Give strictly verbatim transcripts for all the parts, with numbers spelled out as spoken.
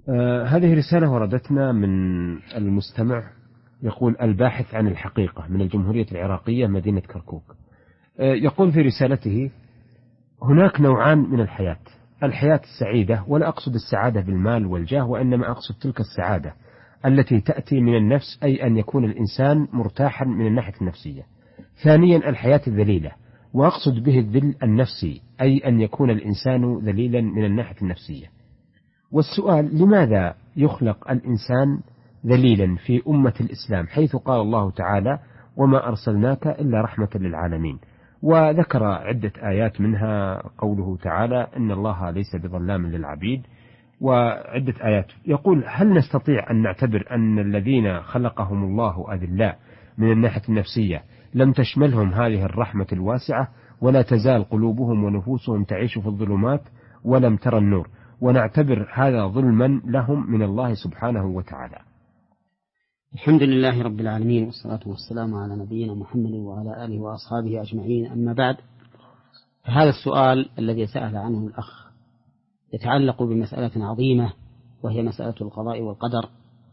آه هذه رسالة وردتنا من المستمع، يقول: الباحث عن الحقيقة، من الجمهورية العراقية مدينة كركوك. آه يقول في رسالته: هناك نوعان من الحياة: الحياة السعيدة، ولا أقصد السعادة بالمال والجاه، وإنما أقصد تلك السعادة التي تأتي من النفس، أي أن يكون الإنسان مرتاحا من الناحية النفسية. ثانيا الحياة الذليلة، وأقصد به الذل النفسي، أي أن يكون الإنسان ذليلا من الناحية النفسية. والسؤال: لماذا يخلق الإنسان ذليلا في أمة الإسلام، حيث قال الله تعالى: وما أرسلناك إلا رحمة للعالمين؟ وذكر عدة آيات، منها قوله تعالى: إن الله ليس بظلام للعبيد، وعدة آيات. يقول: هل نستطيع أن نعتبر أن الذين خلقهم الله أذلاء من الناحية النفسية لم تشملهم هذه الرحمة الواسعة، ولا تزال قلوبهم ونفوسهم تعيش في الظلمات ولم ترى النور، ونعتبر هذا ظلما لهم من الله سبحانه وتعالى؟ الحمد لله رب العالمين، والصلاة والسلام على نبينا محمد وعلى آله وأصحابه أجمعين. أما بعد، فهذا السؤال الذي سأل عنه الأخ يتعلق بمسألة عظيمة، وهي مسألة القضاء والقدر،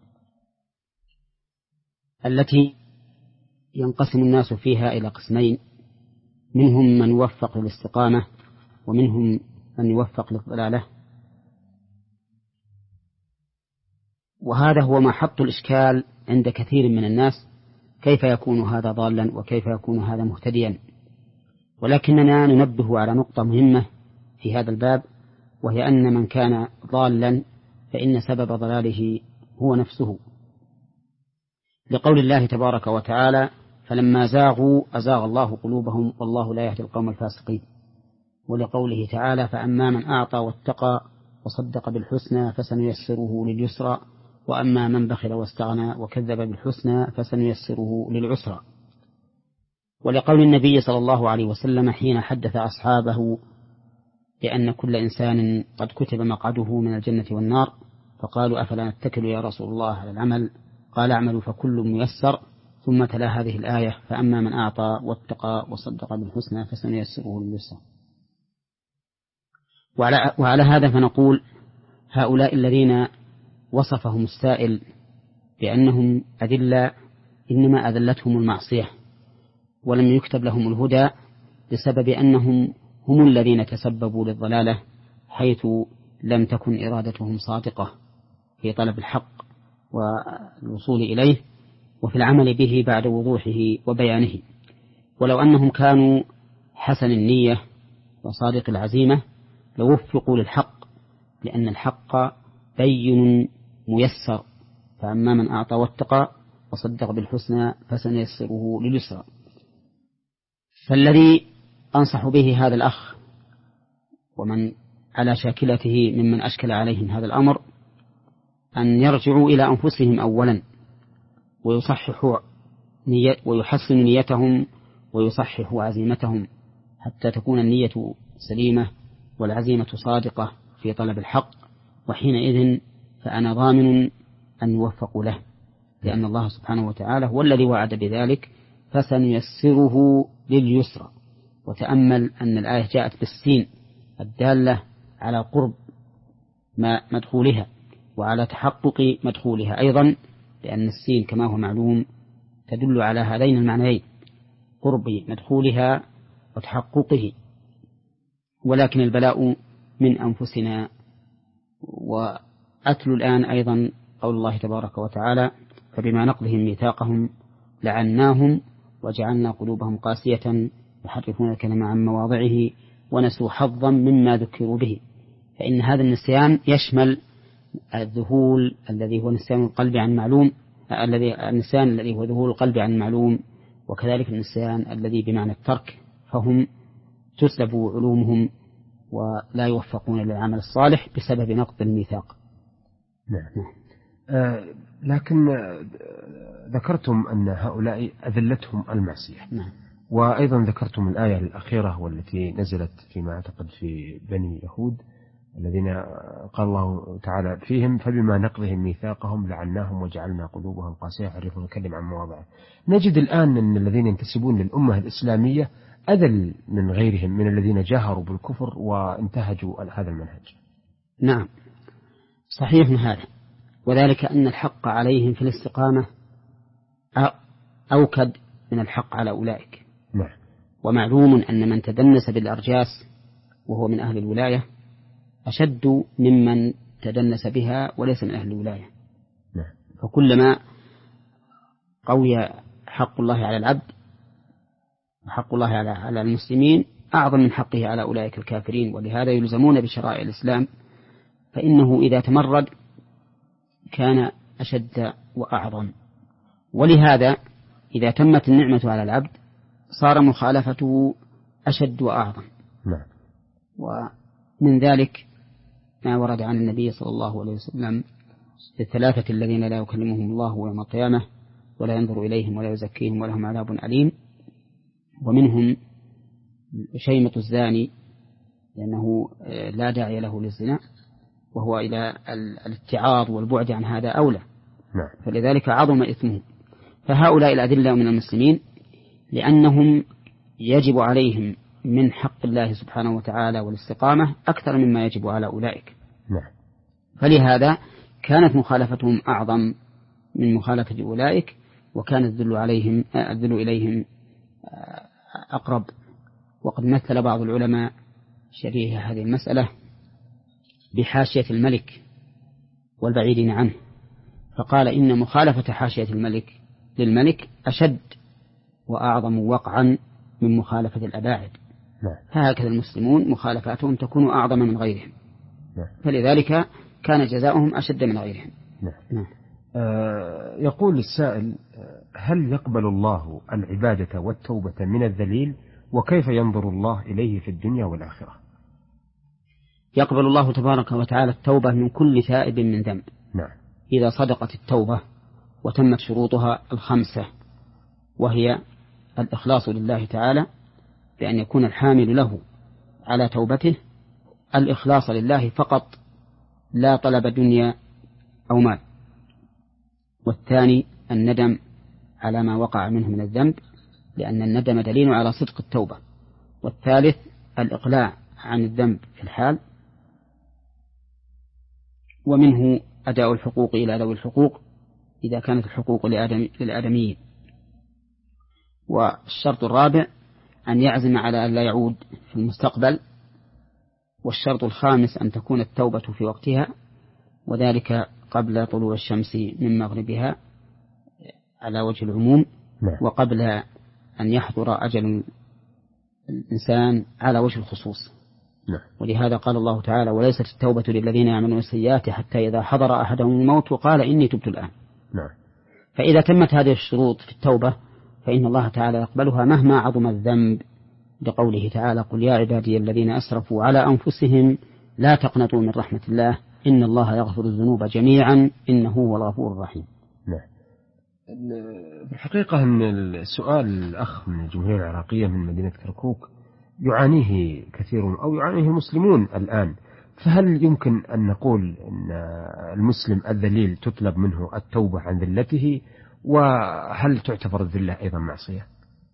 التي ينقسم الناس فيها إلى قسمين: منهم من يوفق للاستقامة، ومنهم من يوفق للضلالة. وهذا هو محط الإشكال عند كثير من الناس: كيف يكون هذا ضالا وكيف يكون هذا مهتديا؟ ولكننا ننبه على نقطة مهمة في هذا الباب، وهي أن من كان ضالا فإن سبب ضلاله هو نفسه، لقول الله تبارك وتعالى: فلما زاغوا أزاغ الله قلوبهم والله لا يهدي القوم الفاسقين. ولقوله تعالى: فأما من أعطى واتقى وصدق بالحسنى فسنيسره لليسرى، وأما من بخل واستغنى وكذب بالحسنى فسنيسره للعسرى. ولقول النبي صلى الله عليه وسلم حين حدث أصحابه بأن كل إنسان قد كتب مقعده من الجنة والنار، فقالوا: أفلا نتكل يا رسول الله على العمل؟ قال: اعملوا فكل ميسر. ثم تلا هذه الآية: فأما من أعطى واتقى وصدق بالحسنى فسنيسره لليسرى. وعلى, وعلى هذا فنقول: هؤلاء الذين وصفهم السائل بأنهم أذلاء إنما أذلتهم المعصية، ولم يكتب لهم الهدى بسبب أنهم هم الذين تسببوا للضلالة، حيث لم تكن إرادتهم صادقة في طلب الحق والوصول إليه وفي العمل به بعد وضوحه وبيانه. ولو أنهم كانوا حسن النية وصادق العزيمة لوفقوا للحق، لأن الحق بين ميسر. فأما من أعطى واتقى وصدق بالحسنى فسنيسره لليسرى. فالذي أنصح به هذا الأخ ومن على شاكلته ممن أشكل عليهم هذا الأمر أن يرجعوا إلى أنفسهم أولا، ويصححوا نية ويحسنوا نيتهم ويصححوا عزيمتهم، حتى تكون النية سليمة والعزيمة صادقة في طلب الحق، وحينئذ فأنا ضامن أن يوفقوا له، لأن الله سبحانه وتعالى هو الذي وعد بذلك: فسنيسره لليسرى. وتأمل أن الآية جاءت بالسين الدالة على قرب ما مدخولها وعلى تحقق مدخولها أيضا، لأن السين كما هو معلوم تدل على هذين المعنيين: قرب مدخولها وتحققه. ولكن البلاء من أنفسنا. وأتل الآن أيضا قول الله تبارك وتعالى: فبما نقضهم ميثاقهم لعناهم وجعلنا قلوبهم قاسية يحرفون الكلمة عن مواضعه ونسوا حظا مما ذكروا به. فإن هذا النسيان يشمل الذهول الذي هو نسيان القلب عن معلوم، الذي النسيان الذي هو ذهول القلب عن المعلوم، وكذلك النسيان الذي بمعنى الترك، فهم تسلب علومهم ولا يوفقون للعمل الصالح بسبب نقض الميثاق. نعم. آه لكن آه ذكرتم أن هؤلاء أذلتهم المعصية. نعم. وأيضا ذكرتم الآية الأخيرة والتي نزلت فيما أعتقد في بني يهود، الذين قال الله تعالى فيهم: فبما نقضهم ميثاقهم لعناهم وجعلنا قلوبهم قاسية يحرفون الكلم عن مواضعه. نجد الآن أن الذين ينتسبون للأمة الإسلامية أذل من غيرهم من الذين جاهروا بالكفر وانتهجوا هذا المنهج. نعم، صحيح هذا، وذلك أن الحق عليهم في الاستقامة أوكد من الحق على أولئك. نعم. ومعلوم أن من تدنس بالأرجاس وهو من أهل الولاية أشد ممن تدنس بها وليس من أهل الولاية. نعم. فكلما قوي حق الله على العبد وحق الله على على المسلمين أعظم من حقه على أولئك الكافرين، ولهذا يلزمون بشرائع الإسلام، فإنه إذا تمرد كان أشد وأعظم. ولهذا إذا تمت النعمة على العبد صار مخالفته أشد وأعظم. نعم. ومن ذلك ما ورد عن النبي صلى الله عليه وسلم الثلاثة الذين لا يكلمهم الله يوم القيامة ولا ينظر إليهم ولا يزكيهم ولهم عذاب أليم، ومنهم شيمة الزاني لأنه لا داعي له للزنا، وهو إلى الاتعاظ والبعد عن هذا أولى. نعم. فلذلك عظم إثمه. فهؤلاء الأذلة من المسلمين لأنهم يجب عليهم من حق الله سبحانه وتعالى والاستقامة أكثر مما يجب على أولئك. نعم. فلهذا كانت مخالفتهم أعظم من مخالفة أولئك، وكان الذل عليهم الذل إليهم أقرب. وقد مثل بعض العلماء شريحة هذه المسألة بحاشية الملك والبعيدين عنه، فقال إن مخالفة حاشية الملك للملك أشد وأعظم وقعا من مخالفة الأباعد. نعم. فهكذا المسلمون مخالفاتهم تكون أعظم من غيرهم. نعم. فلذلك كان جزاؤهم أشد من غيرهم. نعم. نعم. آه يقول السائل: هل يقبل الله العبادة والتوبة من الذليل، وكيف ينظر الله إليه في الدنيا والآخرة؟ يقبل الله تبارك وتعالى التوبة من كل تائب من ذنب. نعم. إذا صدقت التوبة وتمت شروطها الخمسة، وهي الإخلاص لله تعالى بأن يكون الحامل له على توبته الإخلاص لله فقط لا طلب دنيا أو مال، والثاني الندم على ما وقع منه من الذنب لأن الندم دليل على صدق التوبة، والثالث الإقلاع عن الذنب في الحال، ومنه أداء الحقوق إلى ذوي الحقوق إذا كانت الحقوق للآدميين. والشرط الرابع أن يعزم على أن لا يعود في المستقبل. والشرط الخامس أن تكون التوبة في وقتها، وذلك قبل طلوع الشمس من مغربها على وجه العموم، وقبل أن يحضر أجل الإنسان على وجه الخصوص. ولهذا قال الله تعالى: وليست التوبة للذين يعملون السيئات حتى إذا حضر أحدهم الموت وقال إني تبت الآن. فإذا تمت هذه الشروط في التوبة فإن الله تعالى يقبلها مهما عظم الذنب، لقوله تعالى: قل يا عبادي الذين أسرفوا على أنفسهم لا تقنطوا من رحمة الله إن الله يغفر الذنوب جميعا إنه هو الغفور الرحيم. نعم. الحقيقة أن السؤال الأخ من الجمهورية العراقية من مدينة كركوك يعانيه كثير أو يعانيه المسلمون الآن، فهل يمكن أن نقول أن المسلم الذليل تطلب منه التوبة عن ذلته، وهل تعتبر الذلة أيضا معصية؟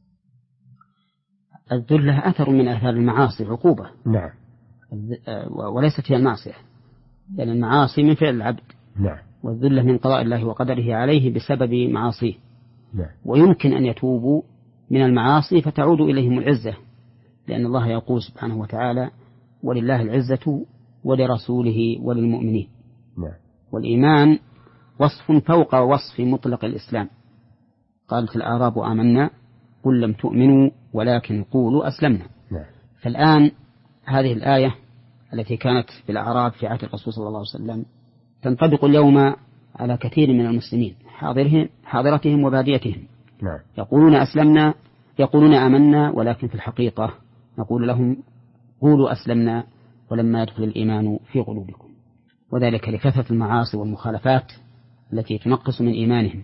الذلة أثر من آثار المعاصي، عقوبة. نعم. وليست هي المعصية، لأن يعني المعاصي من فعل العبد. نعم. والذلة من قضاء الله وقدره عليه بسبب معاصيه. نعم. ويمكن أن يتوبوا من المعاصي فتعود إليهم العزة، لأن الله يقول سبحانه وتعالى: ولله العزة ولرسوله وللمؤمنين. نعم. والإيمان وصف فوق وصف مطلق الإسلام. قالت الأعراب آمنا قل لم تؤمنوا ولكن قولوا أسلمنا. نعم. فالآن هذه الآية التي كانت في الأعراب في عهد الرسول صلى الله عليه وسلم تنطبق اليوم على كثير من المسلمين حاضرهم حاضرتهم وباديتهم. نعم. يقولون أسلمنا، يقولون آمنا، ولكن في الحقيقة نقول لهم قولوا أسلمنا ولما يدخل الإيمان في قلوبكم، وذلك لكثرة المعاصي والمخالفات التي تنقص من إيمانهم.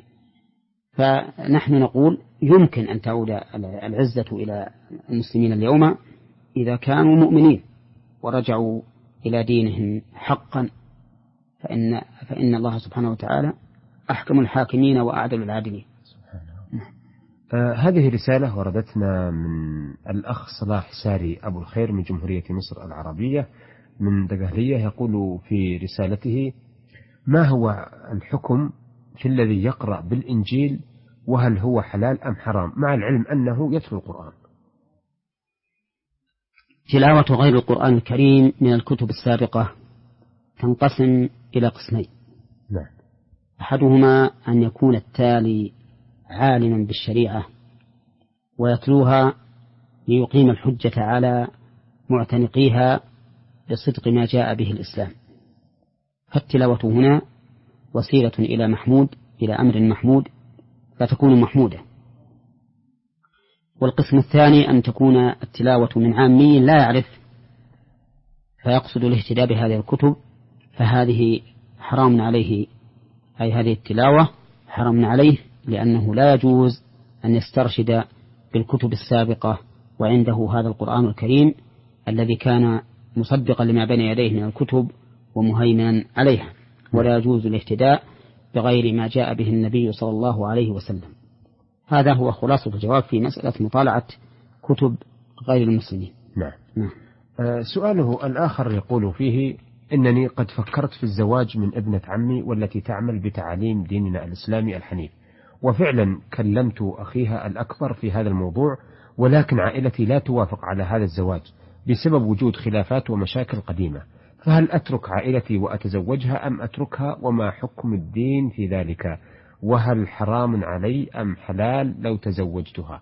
فنحن نقول يمكن أن تعود العزة إلى المسلمين اليوم إذا كانوا مؤمنين ورجعوا إلى دينهم حقا، فإن, فإن الله سبحانه وتعالى أحكم الحاكمين وأعدل العادلين. آه هذه رسالة وردتنا من الأخ صلاح ساري أبو الخير من جمهورية مصر العربية. من دقهلية يقول في رسالته: ما هو الحكم في الذي يقرأ بالإنجيل، وهل هو حلال أم حرام، مع العلم أنه يتلو القرآن؟ تلاوة غير القرآن الكريم من الكتب السابقة تنقسم إلى قسمين. نعم. أحدهما أن يكون التالي عالما بالشريعة ويتلوها ليقيم الحجة على معتنقيها بصدق ما جاء به الإسلام، فالتلاوة هنا وسيلة إلى محمود إلى أمر محمود فتكون محمودة. والقسم الثاني أن تكون التلاوة من عامي لا يعرف فيقصد الاهتداء بهذه الكتب، فهذه حرام عليه، أي هذه التلاوة حرام عليه، لأنه لا يجوز أن يسترشد بالكتب السابقة وعنده هذا القرآن الكريم الذي كان مصدقا لما بين يديه من الكتب ومهيمنا عليها، ولا يجوز الاهتداء بغير ما جاء به النبي صلى الله عليه وسلم. هذا هو خلاصة الجواب في مسألة مطالعة كتب غير المسلمين. نعم. نعم. آه سؤاله الآخر يقول فيه: إنني قد فكرت في الزواج من ابنة عمي والتي تعمل بتعاليم ديننا الإسلامي الحنيف، وفعلا كلمت أخيها الأكبر في هذا الموضوع، ولكن عائلتي لا توافق على هذا الزواج بسبب وجود خلافات ومشاكل قديمة، فهل أترك عائلتي وأتزوجها أم أتركها، وما حكم الدين في ذلك، وهل حرام علي أم حلال لو تزوجتها؟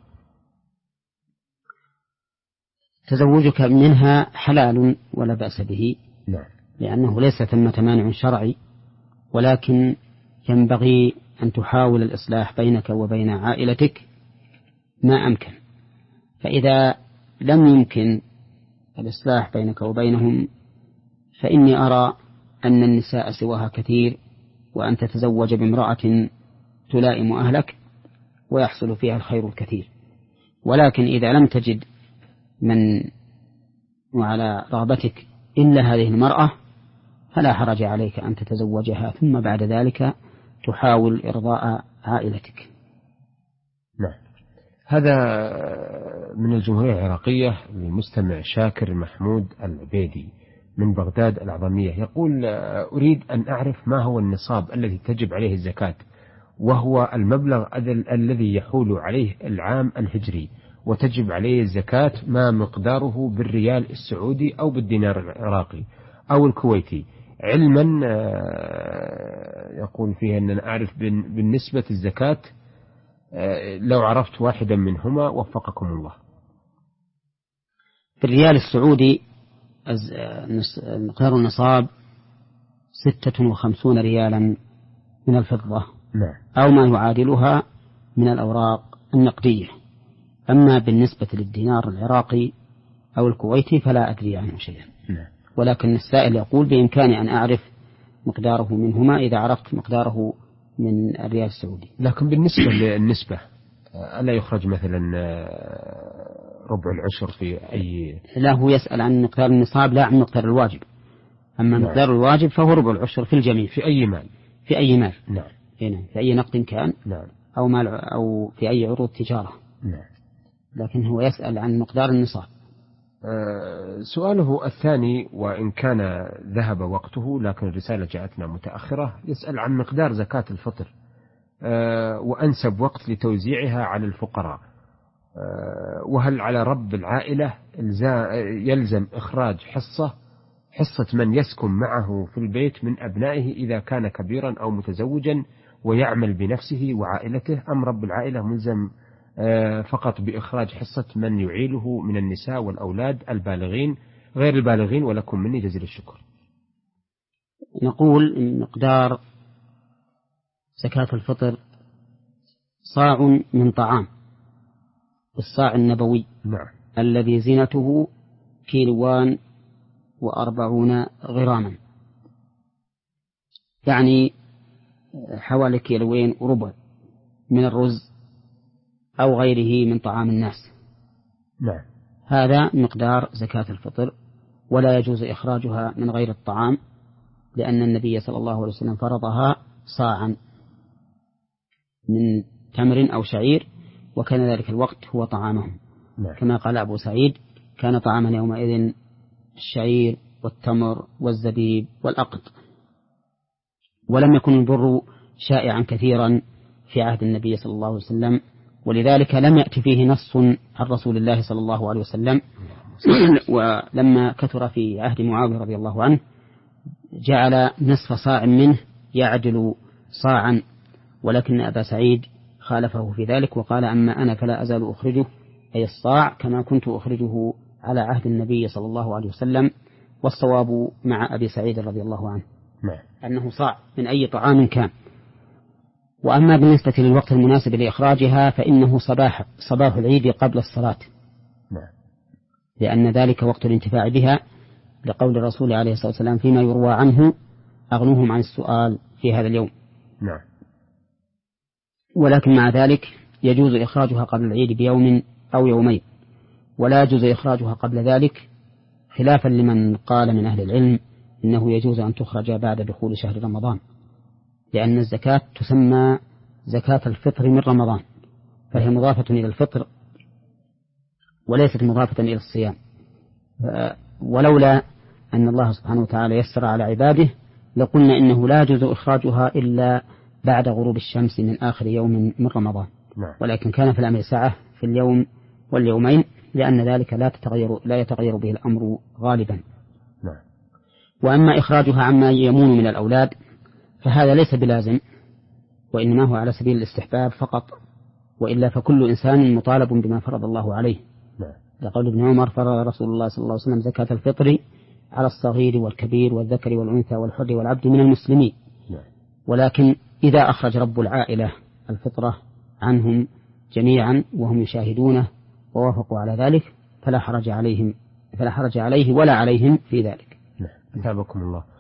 تزوجك منها حلال ولا بأس به. نعم. لأنه ليس ثمة مانع شرعي، ولكن ينبغي أن تحاول الإصلاح بينك وبين عائلتك ما أمكن، فإذا لم يمكن الإصلاح بينك وبينهم فإني أرى أن النساء سواها كثير، وأن تتزوج بامرأة تلائم أهلك ويحصل فيها الخير الكثير. ولكن إذا لم تجد من وعلى رغبتك إلا هذه المرأة فلا حرج عليك أن تتزوجها، ثم بعد ذلك تحاول إرضاء عائلتك. نعم. هذا من الجمهورية العراقية المستمع شاكر محمود العبيدي من بغداد العظمية، يقول: أريد أن أعرف ما هو النصاب الذي تجب عليه الزكاة، وهو المبلغ الذي يحول عليه العام الهجري، وتجب عليه الزكاة ما مقداره بالريال السعودي أو بالدينار العراقي أو الكويتي، علما يقول فيها أن أنا أعرف بالنسبة الزكاة لو عرفت واحدا منهما وفقكم الله. بالريال السعودي مقدار النصاب ستة وخمسون ريالا من الفضة. نعم. أو ما يعادلها من الأوراق النقدية. أما بالنسبة للدينار العراقي أو الكويتي فلا أدري عنه شيئا. نعم. ولكن السائل يقول بإمكاني أن أعرف مقداره منهما إذا عرفت مقداره من الريال السعودي. لكن بالنسبة للنسبة ألا يخرج مثلا ربع العشر في أي؟ لا، هو يسأل عن مقدار النصاب لا عن مقدار الواجب. أما نعم. مقدار الواجب فهو ربع العشر في الجميع. في أي مال؟ في أي مال. نعم. نعم. في أي نقد كان. نعم. أو مال أو في أي عروض تجارة. نعم. لكن هو يسأل عن مقدار النصاب. أه سؤاله الثاني، وإن كان ذهب وقته لكن الرسالة جاءتنا متأخرة، يسأل عن مقدار زكاة الفطر أه وأنسب وقت لتوزيعها على الفقراء، أه وهل على رب العائلة يلزم إخراج حصة حصة من يسكن معه في البيت من أبنائه إذا كان كبيرا أو متزوجا ويعمل بنفسه وعائلته، أم رب العائلة ملزم فقط بإخراج حصة من يعيله من النساء والأولاد البالغين غير البالغين؟ ولكم مني جزيل الشكر. نقول إن مقدار زكاة الفطر صاع من طعام، الصاع النبوي. نعم. الذي زينته كيلوان وأربعون غراما، يعني حوالي كيلوين وربع من الرز أو غيره من طعام الناس. نعم. هذا مقدار زكاة الفطر، ولا يجوز إخراجها من غير الطعام، لأن النبي صلى الله عليه وسلم فرضها صاعا من تمر أو شعير، وكان ذلك الوقت هو طعامهم. نعم. كما قال أبو سعيد: كان طعاما يومئذ الشعير والتمر والزبيب والأقط. ولم يكن البر شائعا كثيرا في عهد النبي صلى الله عليه وسلم، ولذلك لم يأتي فيه نص عن رسول الله صلى الله عليه وسلم. ولما كثر في عهد معاوية رضي الله عنه جعل نصف صاع منه يعدل صاعا، ولكن أبا سعيد خالفه في ذلك وقال: أما أنا فلا أزال أخرجه، أي الصاع، كما كنت أخرجه على عهد النبي صلى الله عليه وسلم. والصواب مع أبي سعيد رضي الله عنه أنه صاع من أي طعام كان. وأما بالنسبة للوقت المناسب لإخراجها فإنه صباح صباح العيد قبل الصلاة، لأن ذلك وقت الانتفاع بها، لقول الرسول عليه الصلاة والسلام فيما يروى عنه: أغنوهم عن السؤال في هذا اليوم. نعم. ولكن مع ذلك يجوز إخراجها قبل العيد بيوم أو يومين، ولا يجوز إخراجها قبل ذلك، خلافا لمن قال من أهل العلم إنه يجوز أن تخرج بعد دخول شهر رمضان، لأن الزكاة تسمى زكاة الفطر من رمضان، فهي مضافة إلى الفطر وليست مضافة إلى الصيام. ولولا أن الله سبحانه وتعالى يسر على عباده لقلنا إنه لا يجوز إخراجها إلا بعد غروب الشمس من آخر يوم من رمضان، ولكن كان في الأمر سعة في اليوم واليومين، لأن ذلك لا تتغير لا يتغير به الأمر غالبا. وأما إخراجها عما يمون من الأولاد فهذا ليس بلازم، وإنما هو على سبيل الاستحباب فقط، وإلا فكل إنسان مطالب بما فرض الله عليه. لقول ابن عمر: فرض رسول الله صلى الله عليه وسلم زكاة الفطر على الصغير والكبير والذكر والأنثى والحر والعبد من المسلمين. ولكن إذا أخرج رب العائلة الفطرة عنهم جميعا وهم يشاهدونه ووافقوا على ذلك فلا حرج عليهم فلا حرج عليه ولا عليهم في ذلك. أثابكم الله.